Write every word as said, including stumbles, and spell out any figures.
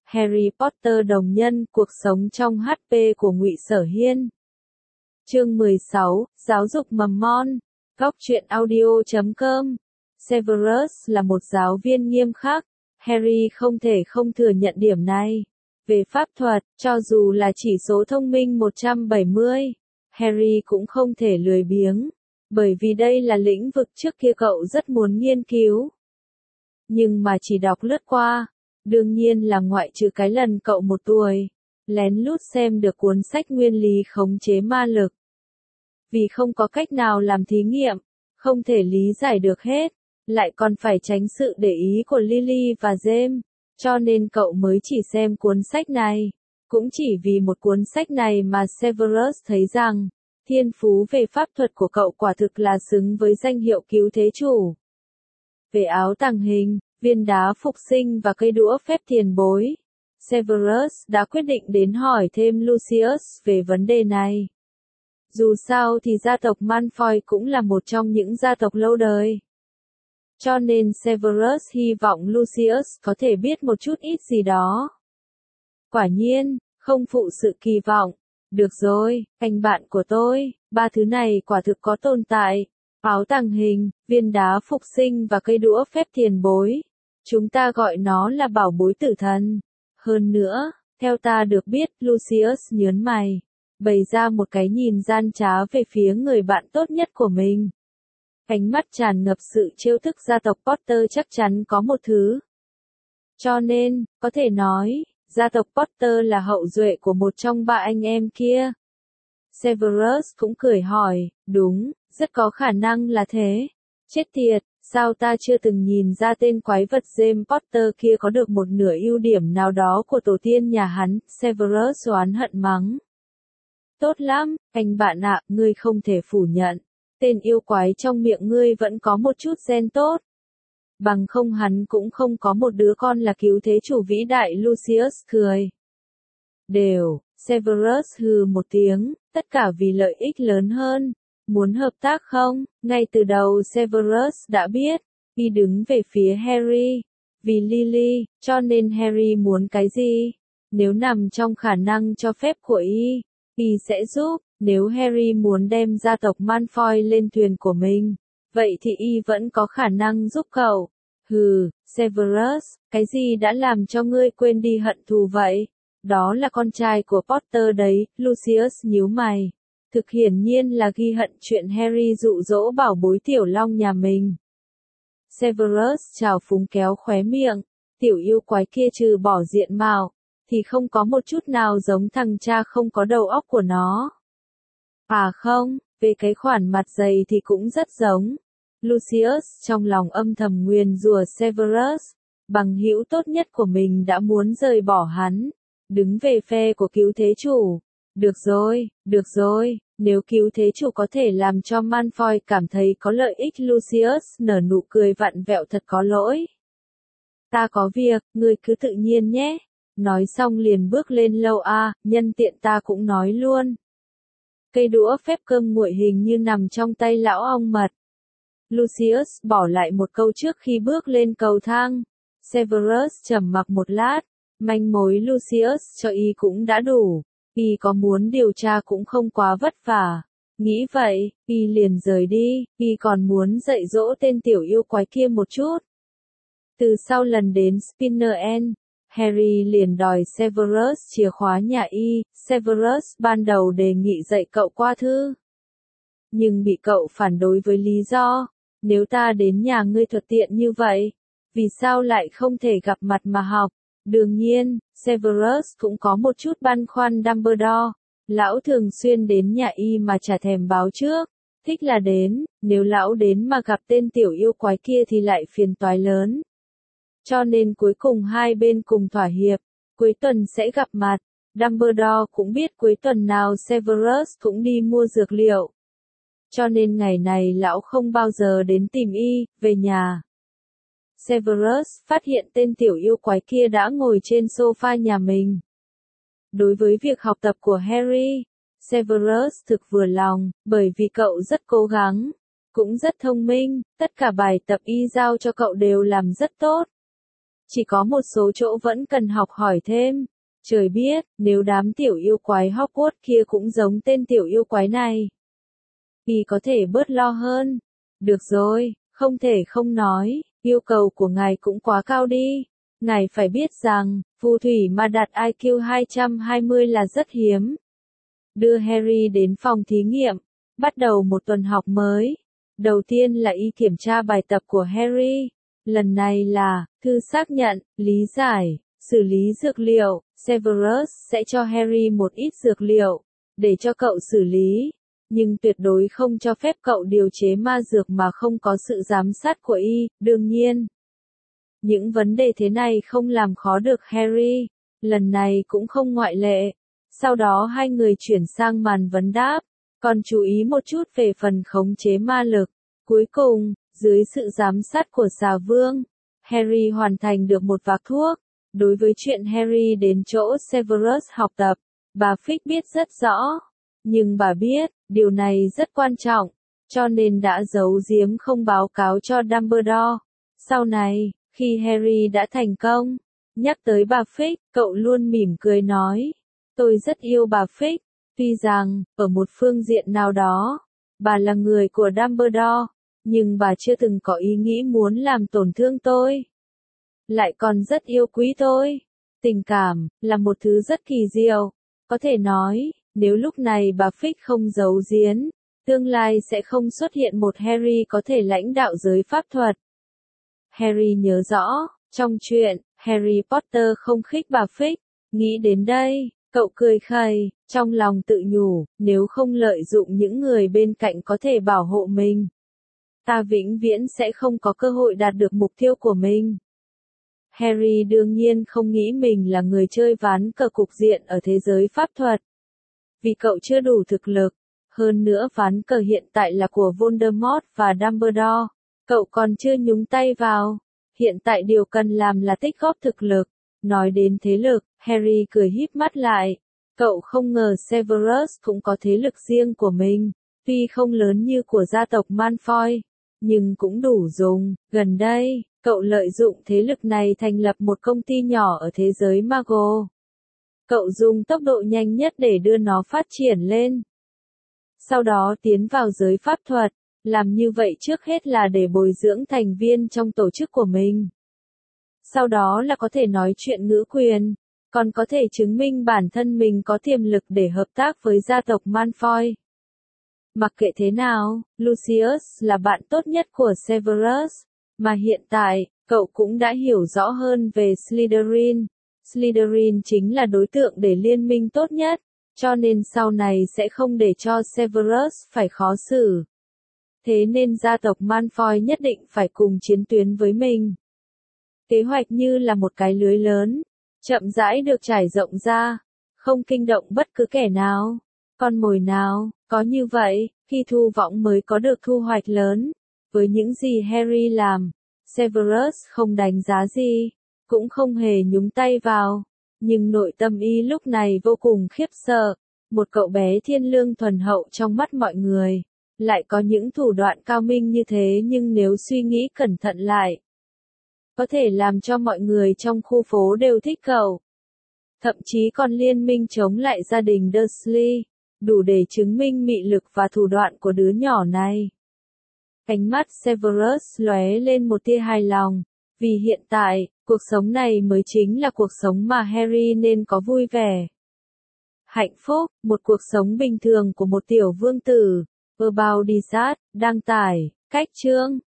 Harry Potter đồng nhân, cuộc sống trong hát pê của Ngụy Sở Hiên. Chương mười sáu, Giáo dục mầm non. Góc truyện audio chấm com. Severus là một giáo viên nghiêm khắc. Harry không thể không thừa nhận điểm này. Về pháp thuật, cho dù là chỉ số thông minh một trăm bảy mươi, Harry cũng không thể lười biếng, bởi vì đây là lĩnh vực trước kia cậu rất muốn nghiên cứu. Nhưng mà chỉ đọc lướt qua, đương nhiên là ngoại trừ cái lần cậu một tuổi, lén lút xem được cuốn sách nguyên lý khống chế ma lực. Vì không có cách nào làm thí nghiệm, không thể lý giải được hết, lại còn phải tránh sự để ý của Lily và James, cho nên cậu mới chỉ xem cuốn sách này. Cũng chỉ vì một cuốn sách này mà Severus thấy rằng, thiên phú về pháp thuật của cậu quả thực là xứng với danh hiệu cứu thế chủ. Về áo tàng hình, viên đá phục sinh và cây đũa phép tiền bối, Severus đã quyết định đến hỏi thêm Lucius về vấn đề này. Dù sao thì gia tộc Malfoy cũng là một trong những gia tộc lâu đời. Cho nên Severus hy vọng Lucius có thể biết một chút ít gì đó. Quả nhiên, không phụ sự kỳ vọng. Được rồi, anh bạn của tôi, ba thứ này quả thực có tồn tại. Áo tàng hình, viên đá phục sinh và cây đũa phép tiền bối. Chúng ta gọi nó là bảo bối tử thần. Hơn nữa, theo ta được biết, Lucius nhớn mày, bày ra một cái nhìn gian trá về phía người bạn tốt nhất của mình. Ánh mắt tràn ngập sự trêu thức, gia tộc Potter chắc chắn có một thứ. Cho nên, có thể nói, gia tộc Potter là hậu duệ của một trong ba anh em kia. Severus cũng cười hỏi, đúng, rất có khả năng là thế. Chết tiệt, sao ta chưa từng nhìn ra tên quái vật James Potter kia có được một nửa ưu điểm nào đó của tổ tiên nhà hắn, Severus oán hận mắng. Tốt lắm, anh bạn ạ, ngươi không thể phủ nhận. Tên yêu quái trong miệng ngươi vẫn có một chút gen tốt. Bằng không hắn cũng không có một đứa con là cứu thế chủ vĩ đại. Lucius cười. Đều, Severus hừ một tiếng, tất cả vì lợi ích lớn hơn. Muốn hợp tác không? Ngay từ đầu Severus đã biết, y đứng về phía Harry. Vì Lily, cho nên Harry muốn cái gì? Nếu nằm trong khả năng cho phép của y, y sẽ giúp. Nếu Harry muốn đem gia tộc Malfoy lên thuyền của mình, vậy thì y vẫn có khả năng giúp cậu. Hừ, Severus, cái gì đã làm cho ngươi quên đi hận thù vậy? Đó là con trai của Potter đấy, Lucius nhíu mày. Thực hiển nhiên là ghi hận chuyện Harry dụ dỗ bảo bối tiểu long nhà mình. Severus trào phúng kéo khóe miệng, tiểu yêu quái kia trừ bỏ diện mạo, thì không có một chút nào giống thằng cha không có đầu óc của nó. À không, về cái khoản mặt dày thì cũng rất giống. Lucius trong lòng âm thầm nguyền rủa Severus, bằng hữu tốt nhất của mình đã muốn rời bỏ hắn, đứng về phe của cứu thế chủ. Được rồi, được rồi, nếu cứu thế chủ có thể làm cho Malfoy cảm thấy có lợi ích. Lucius nở nụ cười vặn vẹo thật có lỗi. Ta có việc, ngươi cứ tự nhiên nhé. Nói xong liền bước lên lầu A, nhân tiện ta cũng nói luôn. Cây đũa phép cơm nguội hình như nằm trong tay lão ong mật. Lucius bỏ lại một câu trước khi bước lên cầu thang. Severus trầm mặc một lát, manh mối Lucius cho y cũng đã đủ, y có muốn điều tra cũng không quá vất vả. Nghĩ vậy, y liền rời đi, y còn muốn dạy dỗ tên tiểu yêu quái kia một chút. Từ sau lần đến Spinner End, Harry liền đòi Severus chìa khóa nhà y. Severus ban đầu đề nghị dạy cậu qua thư, nhưng bị cậu phản đối với lý do, nếu ta đến nhà ngươi thuận tiện như vậy, vì sao lại không thể gặp mặt mà học? Đương nhiên, Severus cũng có một chút băn khoăn. Dumbledore, lão thường xuyên đến nhà y mà chả thèm báo trước, thích là đến, nếu lão đến mà gặp tên tiểu yêu quái kia thì lại phiền toái lớn. Cho nên cuối cùng hai bên cùng thỏa hiệp, cuối tuần sẽ gặp mặt. Dumbledore cũng biết cuối tuần nào Severus cũng đi mua dược liệu. Cho nên ngày này lão không bao giờ đến tìm y. Về nhà, Severus phát hiện tên tiểu yêu quái kia đã ngồi trên sofa nhà mình. Đối với việc học tập của Harry, Severus thực vừa lòng, bởi vì cậu rất cố gắng, cũng rất thông minh, tất cả bài tập y giao cho cậu đều làm rất tốt. Chỉ có một số chỗ vẫn cần học hỏi thêm. Trời biết, nếu đám tiểu yêu quái Hogwarts kia cũng giống tên tiểu yêu quái này, thì có thể bớt lo hơn. Được rồi, không thể không nói, yêu cầu của ngài cũng quá cao đi. Ngài phải biết rằng, phù thủy mà đạt i kiu hai trăm hai mươi là rất hiếm. Đưa Harry đến phòng thí nghiệm, bắt đầu một tuần học mới. Đầu tiên là y kiểm tra bài tập của Harry. Lần này là, thư xác nhận, lý giải, xử lý dược liệu. Severus sẽ cho Harry một ít dược liệu, để cho cậu xử lý. Nhưng tuyệt đối không cho phép cậu điều chế ma dược mà không có sự giám sát của y, đương nhiên. Những vấn đề thế này không làm khó được Harry, lần này cũng không ngoại lệ. Sau đó hai người chuyển sang màn vấn đáp, còn chú ý một chút về phần khống chế ma lực. Cuối cùng, dưới sự giám sát của xà vương, Harry hoàn thành được một vạc thuốc. Đối với chuyện Harry đến chỗ Severus học tập, bà Fig biết rất rõ. Nhưng bà biết, điều này rất quan trọng, cho nên đã giấu giếm không báo cáo cho Dumbledore. Sau này, khi Harry đã thành công, nhắc tới bà Fig, cậu luôn mỉm cười nói, tôi rất yêu bà Fig, tuy rằng, ở một phương diện nào đó, bà là người của Dumbledore, nhưng bà chưa từng có ý nghĩ muốn làm tổn thương tôi. Lại còn rất yêu quý tôi. Tình cảm, là một thứ rất kỳ diệu. Có thể nói, nếu lúc này bà Fig không giấu giếm, tương lai sẽ không xuất hiện một Harry có thể lãnh đạo giới pháp thuật. Harry nhớ rõ, trong chuyện, Harry Potter không khích bà Fig. Nghĩ đến đây, cậu cười khẩy, trong lòng tự nhủ, nếu không lợi dụng những người bên cạnh có thể bảo hộ mình, ta vĩnh viễn sẽ không có cơ hội đạt được mục tiêu của mình. Harry đương nhiên không nghĩ mình là người chơi ván cờ cục diện ở thế giới pháp thuật. Vì cậu chưa đủ thực lực. Hơn nữa ván cờ hiện tại là của Voldemort và Dumbledore. Cậu còn chưa nhúng tay vào. Hiện tại điều cần làm là tích góp thực lực. Nói đến thế lực, Harry cười híp mắt lại. Cậu không ngờ Severus cũng có thế lực riêng của mình. Tuy không lớn như của gia tộc Malfoy, nhưng cũng đủ dùng. Gần đây, cậu lợi dụng thế lực này thành lập một công ty nhỏ ở thế giới Mago. Cậu dùng tốc độ nhanh nhất để đưa nó phát triển lên. Sau đó tiến vào giới pháp thuật. Làm như vậy trước hết là để bồi dưỡng thành viên trong tổ chức của mình. Sau đó là có thể nói chuyện ngữ quyền. Còn có thể chứng minh bản thân mình có tiềm lực để hợp tác với gia tộc Malfoy. Mặc kệ thế nào, Lucius là bạn tốt nhất của Severus. Mà hiện tại, cậu cũng đã hiểu rõ hơn về Slytherin. Slytherin chính là đối tượng để liên minh tốt nhất, cho nên sau này sẽ không để cho Severus phải khó xử. Thế nên gia tộc Malfoy nhất định phải cùng chiến tuyến với mình. Kế hoạch như là một cái lưới lớn, chậm rãi được trải rộng ra, không kinh động bất cứ kẻ nào, con mồi nào. Có như vậy, khi thu võng mới có được thu hoạch lớn. Với những gì Harry làm, Severus không đánh giá gì, cũng không hề nhúng tay vào. Nhưng nội tâm y lúc này vô cùng khiếp sợ. Một cậu bé thiên lương thuần hậu trong mắt mọi người, lại có những thủ đoạn cao minh như thế, nhưng nếu suy nghĩ cẩn thận lại, có thể làm cho mọi người trong khu phố đều thích cậu. Thậm chí còn liên minh chống lại gia đình Dursley, đủ để chứng minh mị lực và thủ đoạn của đứa nhỏ này. Ánh mắt Severus lóe lên một tia hài lòng, vì hiện tại, cuộc sống này mới chính là cuộc sống mà Harry nên có vui vẻ. Hạnh phúc, một cuộc sống bình thường của một tiểu vương tử. About Dissat, đăng tải, cách chương.